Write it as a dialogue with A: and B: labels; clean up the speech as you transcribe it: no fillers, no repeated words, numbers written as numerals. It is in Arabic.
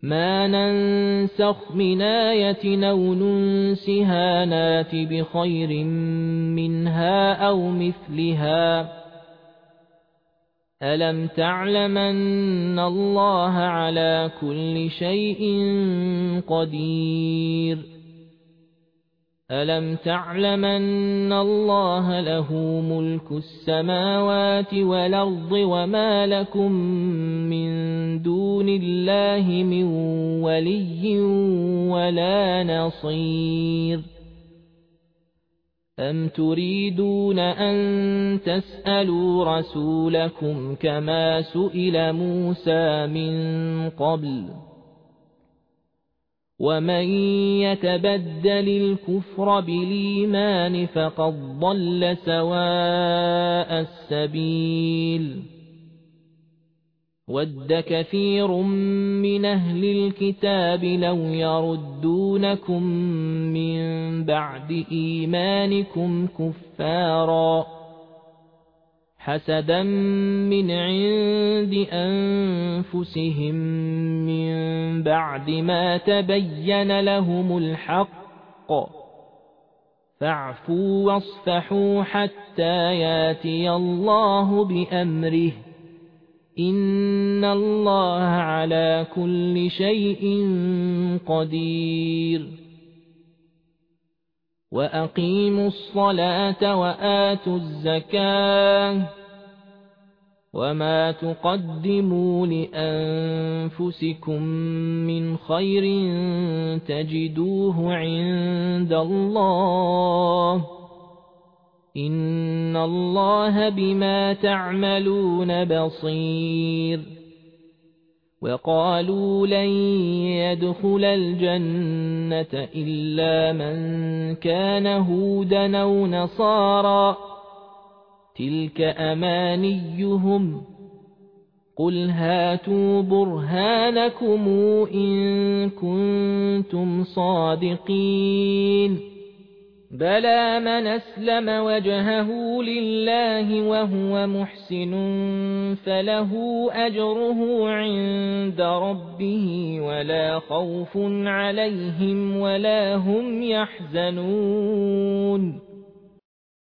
A: ما ننسخ من آية أو ننسها نات بخير منها أو مثلها ألم تعلم أن الله على كل شيء قدير ألم تعلم أن الله له ملك السماوات والأرض وما لكم من دون الله من ولي ولا نصير أم تريدون أن تسألوا رسولكم كما سئل موسى من قبل ومن يتبدل الكفر بالإيمان فقد ضل سواء السبيل ود كثير من أهل الكتاب لو يردونكم من بعد إيمانكم كفارا حسدا من عند أنفسهم من بعد ما تبين لهم الحق فاعفوا واصفحوا حتى ياتي الله بأمره إن الله على كل شيء قدير وأقيموا الصلاة وآتوا الزكاة وما تقدموا لأنفسكم من خير تجدوه عند الله إن الله بما تعملون بصير وقالوا لن يدخل الجنة إلا من كان هودا أو نصارى تلك أمانيهم قل هاتوا برهانكم إن كنتم صادقين بلى من أسلم وجهه لله وهو محسن فله أجره عند ربه ولا خوف عليهم ولا هم يحزنون